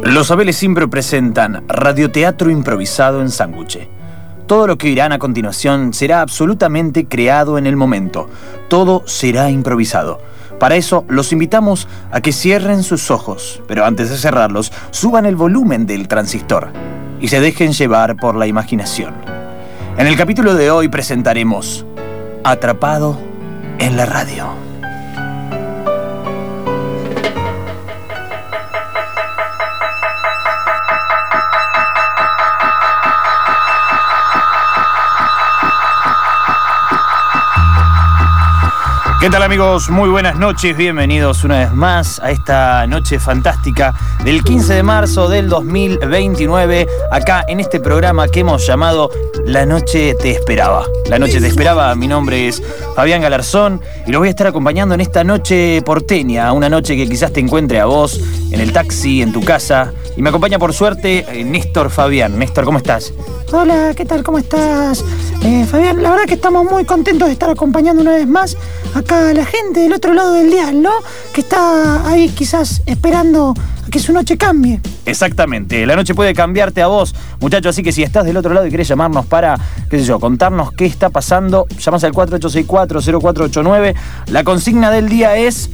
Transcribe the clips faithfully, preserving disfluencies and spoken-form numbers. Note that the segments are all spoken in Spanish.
Los Abeles Impro presentan radioteatro improvisado en sándwich. Todo lo que oirán a continuación será absolutamente creado en el momento. Todo será improvisado. Para eso, los invitamos a que cierren sus ojos, pero antes de cerrarlos, suban el volumen del transistor y se dejen llevar por la imaginación. En el capítulo de hoy presentaremos Atrapado en la radio. ¿Qué tal, amigos? Muy buenas noches, bienvenidos una vez más a esta noche fantástica del quince de marzo del dos mil veintinueve, acá en este programa que hemos llamado La Noche Te Esperaba. La Noche Te Esperaba, mi nombre es Fabián Galarzón y los voy a estar acompañando en esta noche porteña, una noche que quizás te encuentre a vos en el taxi, en tu casa, y me acompaña por suerte Néstor Fabián. Néstor, ¿cómo estás? Hola, ¿qué tal? ¿Cómo estás? Eh, Fabián, la verdad que estamos muy contentos de estar acompañando una vez más acá a la gente del otro lado del dial, ¿no? Que está ahí quizás esperando a que su noche cambie. Exactamente, la noche puede cambiarte a vos, muchachos, así que si estás del otro lado y querés llamarnos para, qué sé yo, contarnos qué está pasando, llamás al cuatro ocho seis cuatro, cero cuatro ocho nueve. La consigna del día es: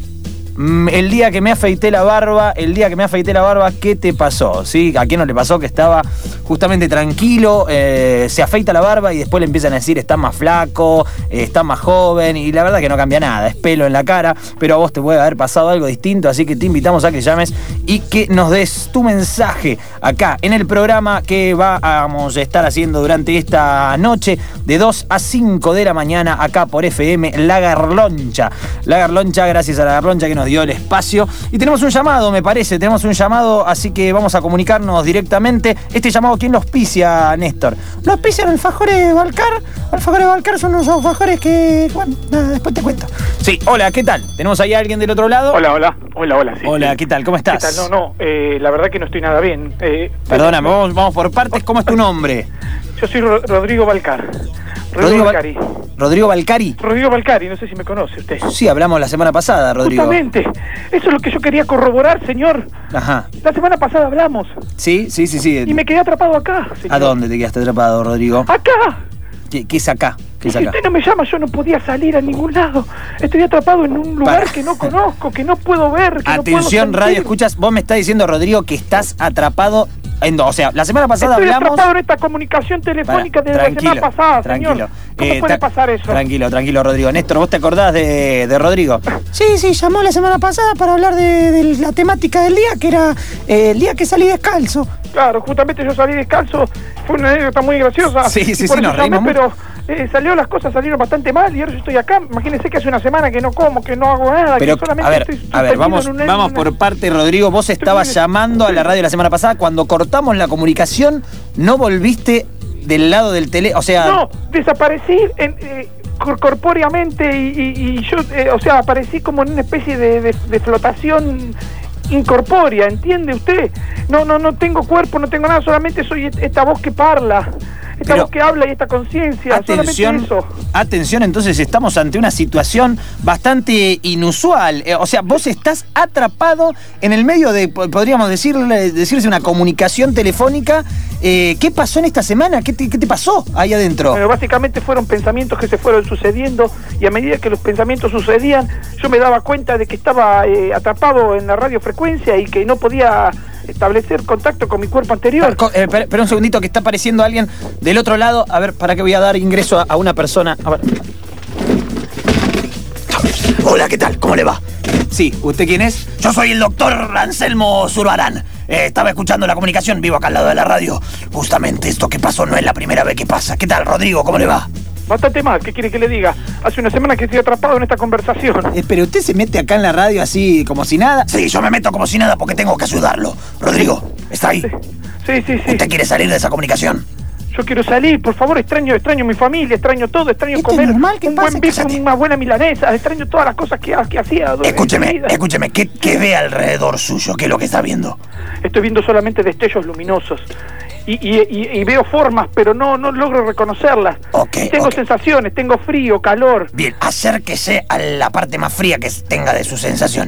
el día que me afeité la barba, el día que me afeité la barba, ¿qué te pasó? ¿Sí? ¿A quién no le pasó que estaba justamente tranquilo, eh, se afeita la barba y después le empiezan a decir está más flaco, eh, está más joven? Y la verdad que no cambia nada, es pelo en la cara, pero a vos te puede haber pasado algo distinto, así que te invitamos a que llames y que nos des tu mensaje acá en el programa que vamos a estar haciendo durante esta noche de dos a cinco de la mañana acá por F M La Garloncha. La Garloncha, gracias a La Garloncha que nos dio el espacio. Y tenemos un llamado, me parece, tenemos un llamado, así que vamos a comunicarnos directamente. Este llamado, ¿quién lo auspicia, Néstor? Lo auspician Alfajores Balcar. Alfajores Balcar son unos alfajores que, bueno, nada, después te cuento. Sí, hola, ¿qué tal? ¿Tenemos ahí a alguien del otro lado? Hola, hola, hola, hola. Sí, hola, sí. ¿Qué tal? ¿Cómo estás? ¿Qué tal? No, no, eh, la verdad que no estoy nada bien. Eh, Perdóname, vamos, vamos por partes. ¿Cómo es tu nombre? Yo soy Ro- Rodrigo Balcar. Rodrigo Rodrigo Balcari. Rodrigo Balcari. Rodrigo Balcari, no sé si me conoce usted. Sí, hablamos la semana pasada, Rodrigo. Justamente, eso es lo que yo quería corroborar, señor. Ajá. La semana pasada hablamos. Sí, sí, sí, sí. Y me quedé atrapado acá, señor. ¿A dónde te quedaste atrapado, Rodrigo? ¡Acá! ¿Qué, qué es acá? ¿Qué es Si acá? usted no me llama, yo no podía salir a ningún lado. Estoy atrapado en un lugar Para. que no conozco, que no puedo ver, que Atención, no puedo radio, sentir. escuchas, vos me estás diciendo, Rodrigo, que estás atrapado en... O sea, la semana pasada Estoy hablamos... atrapado en esta comunicación telefónica Para, desde la semana pasada, tranquilo. señor. ¿Cómo Eh, puede tra- pasar eso? Tranquilo, tranquilo, Rodrigo. Néstor, ¿vos te acordás de, de Rodrigo? Sí, sí, llamó la semana pasada para hablar de, de la temática del día, que era eh, el día que salí descalzo. Claro, justamente yo salí descalzo, fue una anécdota muy graciosa. Sí, sí, y por sí, eso nos llamé, reímos pero eh, salió, las cosas salieron bastante mal y ahora yo estoy acá. Imagínense que hace una semana que no como, que no hago nada, Pero, que solamente a ver, estoy a ver, suspendido vamos, en una- vamos una- por parte, Rodrigo. Vos estabas Estoy- llamando a la radio la semana pasada. Cuando cortamos la comunicación, no volviste del lado del tele... O sea... No, desaparecí en, eh, cor- corpóreamente y, y- y yo, eh, o sea, aparecí como en una especie de, de- de flotación incorpórea, ¿entiende usted? No, no, no tengo cuerpo, no tengo nada, solamente soy et- esta voz que parla, esta Pero, voz que habla y esta conciencia, Atención, solamente eso. atención, entonces estamos ante una situación bastante inusual. Eh, o sea, vos estás atrapado en el medio de, po- podríamos decirle, decirse, una comunicación telefónica. Eh, ¿Qué pasó en esta semana? ¿Qué te, qué te pasó ahí adentro? Bueno, básicamente fueron pensamientos que se fueron sucediendo y a medida que los pensamientos sucedían, yo me daba cuenta de que estaba eh, atrapado en la radiofrecuencia y que no podía establecer contacto con mi cuerpo anterior. Co- eh, Espera espera un segundito, que está apareciendo alguien del otro lado. A ver, ¿para qué voy a dar ingreso a, a una persona? A ver. Hola, ¿qué tal? ¿Cómo le va? Sí, ¿usted quién es? Yo soy el doctor Anselmo Zurbarán. Eh, estaba escuchando la comunicación, vivo acá al lado de la radio. Justamente esto que pasó no es la primera vez que pasa. ¿Qué tal, Rodrigo? ¿Cómo le va? Bastante mal, ¿qué quiere que le diga? Hace una semana que estoy atrapado en esta conversación. Eh, pero usted se mete acá en la radio así como si nada. Sí, yo me meto como si nada porque tengo que ayudarlo. Rodrigo, ¿está ahí? Sí, sí, sí. ¿Usted quiere salir de esa comunicación? Yo quiero salir, por favor, extraño, extraño mi familia, extraño todo, extraño ¿Esto es comer normal que un pase? buen bife, Cállate. una buena milanesa, extraño todas las cosas que, que hacía. durante mi Escúcheme, vida. escúcheme, ¿qué, qué ve alrededor suyo? ¿Qué es lo que está viendo? Estoy viendo solamente destellos luminosos. Y, y, y, y veo formas, pero no, no logro reconocerlas. Ok, Y tengo ok. sensaciones, tengo frío, calor. Bien, acérquese a la parte más fría que tenga de sus sensaciones.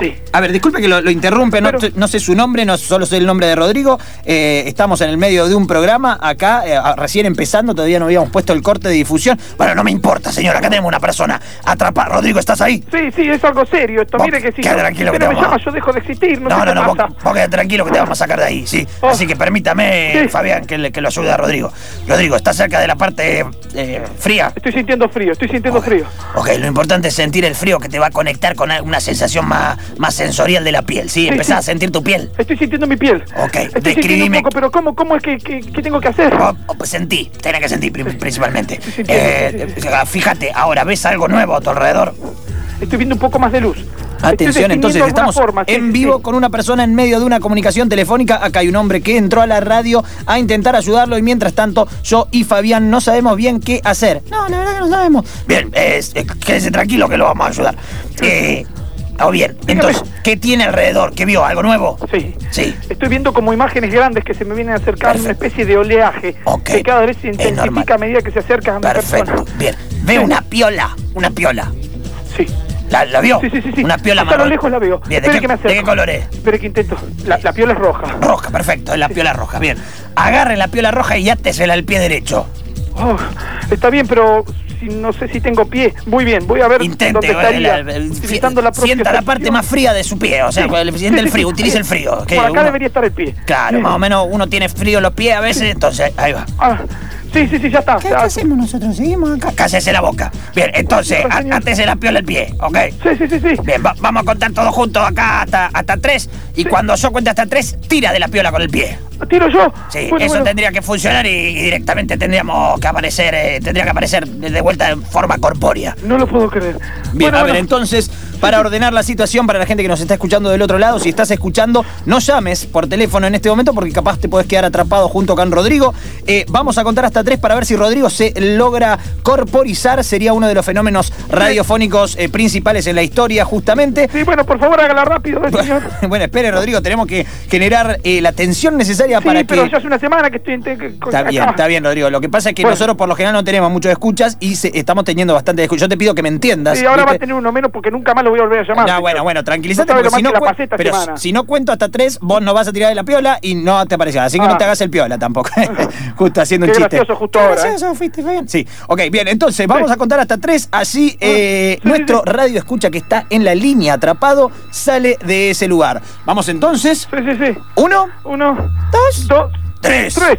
Sí. A ver, disculpe que lo, lo interrumpe, no, Pero- no sé su nombre, no solo sé el nombre de Rodrigo. Eh, estamos en el medio de un programa acá, eh, recién empezando, todavía no habíamos puesto el corte de difusión. Bueno, no me importa, señor, acá tenemos una persona atrapada. Rodrigo, ¿estás ahí? Sí, sí, es algo serio esto. Vos, Mire que si queda yo- tranquilo usted que no te me vamos a- llama, yo dejo de existir. No, No, sé no, qué no, vos, pasa. vos quedate tranquilo que te vamos a sacar de ahí, sí. Oh. Así que permítame, Sí. Fabián, que, le- que lo ayude a Rodrigo. Rodrigo, ¿estás cerca de la parte eh, fría? Estoy sintiendo frío, estoy sintiendo Ok. frío. Ok, lo importante es sentir el frío que te va a conectar con una sensación más, más sensorial de la piel, ¿sí? Sí, Empezás sí. a sentir tu piel. Estoy sintiendo mi piel. Ok, Estoy describime- sintiendo un poco, pero ¿cómo, cómo es que, que, que tengo que hacer? Oh, oh, pues sentí, tenés que sentir prim- principalmente. Sí, sí, entiendo, Eh, sí, sí. eh, Fíjate, ahora, ¿ves algo nuevo a tu alrededor? Estoy viendo un poco más de luz. Atención, Estoy entonces definiendo estamos alguna forma, sí, en sí, vivo sí. con una persona en medio de una comunicación telefónica. Acá hay un hombre que entró a la radio a intentar ayudarlo y mientras tanto yo y Fabián no sabemos bien qué hacer. No, la verdad que no sabemos. Bien, eh, eh, quédese tranquilo que lo vamos a ayudar. Eh, oh, bien, entonces, ¿qué tiene alrededor? ¿Qué vio? ¿Algo nuevo? Sí. Sí. Estoy viendo como imágenes grandes que se me vienen acercando, una Perfecto. especie de oleaje Ok. que cada vez se Es normal. intensifica a medida que se acerca a mi Perfecto, persona. bien. Ve Sí. una piola, una piola. Sí. ¿La, la vio? Sí, sí, sí, sí. Una piola Hasta a lo marrón. lejos la veo. Bien, ¿de Espere qué, que me de qué acerco. color es? Espere que intento. La, la piola es roja. Roja, perfecto, es la piola roja, bien. Agarre la piola roja y átesela al pie derecho. Oh, está bien, pero si, no sé si tengo pie. Muy bien, voy a ver Intente, dónde estaría. eh, la- eh, utilizando la sienta la parte más fría de su pie, o sea, Sí. siente Sí, el sí, frío, sí. utilice el frío. que Por acá uno- debería estar el pie. Claro, Sí. más o menos uno tiene frío en los pies a veces, entonces ahí va. Ah, sí, sí, sí, ya está. ¿Qué, Ya- qué hacemos nosotros? ¿Seguimos acá? Cállese la boca. Bien, entonces, Sí, señor. á- átese la piola al pie, ¿ok? Sí, sí, sí, sí. Bien, va- vamos a contar todos juntos acá hasta, hasta tres. Y Sí. cuando yo cuente hasta tres, tira de la piola con el pie. ¿Tiro yo? Sí, Bueno, eso bueno. tendría que funcionar y, y directamente tendríamos que aparecer, eh, tendría que aparecer de vuelta en forma corpórea. No lo puedo creer. Bien, Bueno, a ver, bueno. entonces, para ordenar la situación para la gente que nos está escuchando del otro lado, si estás escuchando, no llames por teléfono en este momento porque capaz te puedes quedar atrapado junto con Rodrigo. Eh, vamos a contar hasta tres para ver si Rodrigo se logra corporizar. Sería uno de los fenómenos radiofónicos eh, principales en la historia, justamente. Sí, bueno, por favor, hágala rápido, eh, señor. Bueno, espere, Rodrigo, tenemos que generar eh, la tensión necesaria Sí, para pero que... ya hace una semana que estoy en... que- Está acá. bien, está bien, Rodrigo. Lo que pasa es que Bueno. nosotros por lo general no tenemos muchos escuchas y se- estamos teniendo bastante escuchas. Yo te pido que me entiendas. Sí, ahora va a ¿viste? tener uno menos porque nunca más lo voy a volver a llamar. No, señor. bueno, bueno, tranquilízate No sabe porque lo si mal no, que la cuen- pasé esta pero semana. si no cuento hasta tres, vos no vas a tirar de la piola y no te aparecerá. Así que Ah. no te hagas el piola tampoco. Justo haciendo Qué un chiste. gracioso justo Qué ahora, ¿eh? gracioso fuiste, Fabián. Sí, ok, bien, entonces vamos Sí. a contar hasta tres, así eh, sí, nuestro sí. radio escucha que está en la línea atrapado sale de ese lugar. Vamos entonces, Sí, sí, sí. uno, Uno, Dos. dos, tres. tres.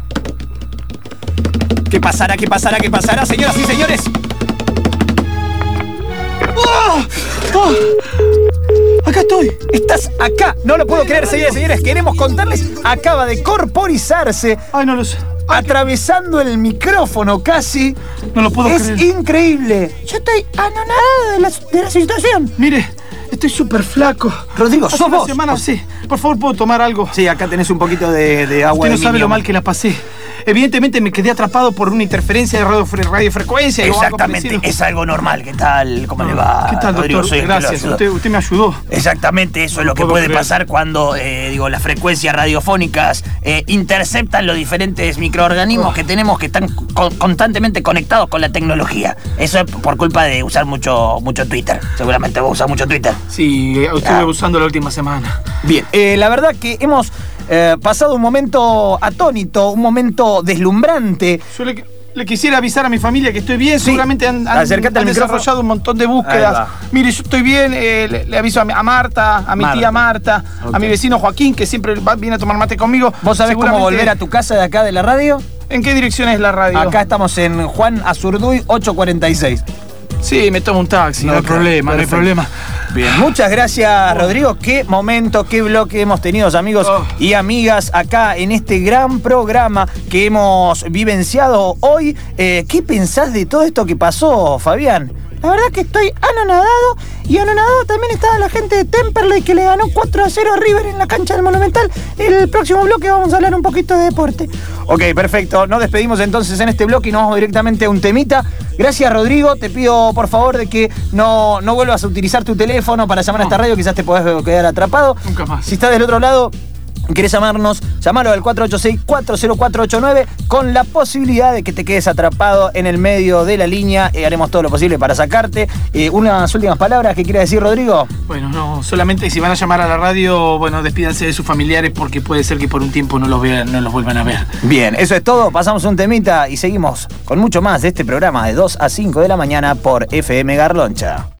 ¿Qué pasará, qué pasará, qué pasará, señoras y señores? ¡Oh! ¡Oh! Acá estoy. Estás acá. No lo puedo creer, señoras y señores. Queremos contarles. Acaba de corporizarse. Ay, no lo sé. Atravesando el micrófono casi. No lo puedo Es creer. increíble. Yo estoy anonadado de la, de la situación. Mire, estoy súper flaco. Rodrigo, Hace sos una vos. semana, sí. Por favor, ¿puedo tomar algo? Sí, acá tenés un poquito de, de agua. Usted no de sabe Minion. lo mal que la pasé. Evidentemente me quedé atrapado por una interferencia de radio, radiofrecuencia o algo Exactamente, parecido. es algo normal. ¿Qué tal? ¿Cómo le va? ¿Qué tal, Rodrigo? doctor? Soy el que lo Gracias. ayuda. Usted, usted me ayudó. Exactamente, eso es No lo que puedo puede creer. pasar cuando eh, digo, las frecuencias radiofónicas eh, interceptan los diferentes microorganismos Oh. que tenemos que están co- constantemente conectados con la tecnología. Eso es por culpa de usar mucho, mucho Twitter. Seguramente vos usas mucho Twitter. Sí, estuve Ah. usando la última semana. Bien, eh, la verdad que hemos eh, pasado un momento atónito, un momento deslumbrante. Yo le, le quisiera avisar a mi familia que estoy bien. Sí. Seguramente han, han- Acércate al han micrófono. desarrollado un montón de Ahí va. búsquedas. Mire, yo estoy bien. eh, le, le aviso a, mi- a Marta, a mi Marta. tía Marta, Ok. a mi vecino Joaquín, que siempre va- viene a tomar mate conmigo. ¿Vos sabés cómo Seguramente- volver a tu casa de acá de la radio? ¿En qué dirección es la radio? Acá estamos en Juan Azurduy ocho cuarenta y seis. Sí, me tomo un taxi, no, hay Ok, problema, no hay perfecto. problema. Bien, muchas gracias, Rodrigo. Qué momento, qué bloque hemos tenido, amigos Oh. y amigas, acá en este gran programa que hemos vivenciado hoy. Eh, ¿Qué pensás de todo esto que pasó, Fabián? La verdad que estoy anonadado y anonadado también estaba la gente de Temperley que le ganó cuatro a cero a River en la cancha del Monumental. El próximo bloque vamos a hablar un poquito de deporte. Ok, perfecto. Nos despedimos entonces en este bloque y nos vamos directamente a un temita. Gracias, Rodrigo. Te pido, por favor, de que no, no vuelvas a utilizar tu teléfono para llamar a esta radio. Quizás te podés quedar atrapado. Nunca más. Si estás del otro lado, ¿Querés llamarnos? Llamalo al cuatro ocho seis, cuatro cero cuatro ocho nueve con la posibilidad de que te quedes atrapado en el medio de la línea. Eh, haremos todo lo posible para sacarte. Eh, unas últimas palabras que quiera decir, Rodrigo. Bueno, no, solamente si van a llamar a la radio, bueno, despídanse de sus familiares porque puede ser que por un tiempo no los vean, no los vuelvan a ver. Bien, eso es todo. Pasamos un temita y seguimos con mucho más de este programa de dos a cinco de la mañana por F M Garloncha.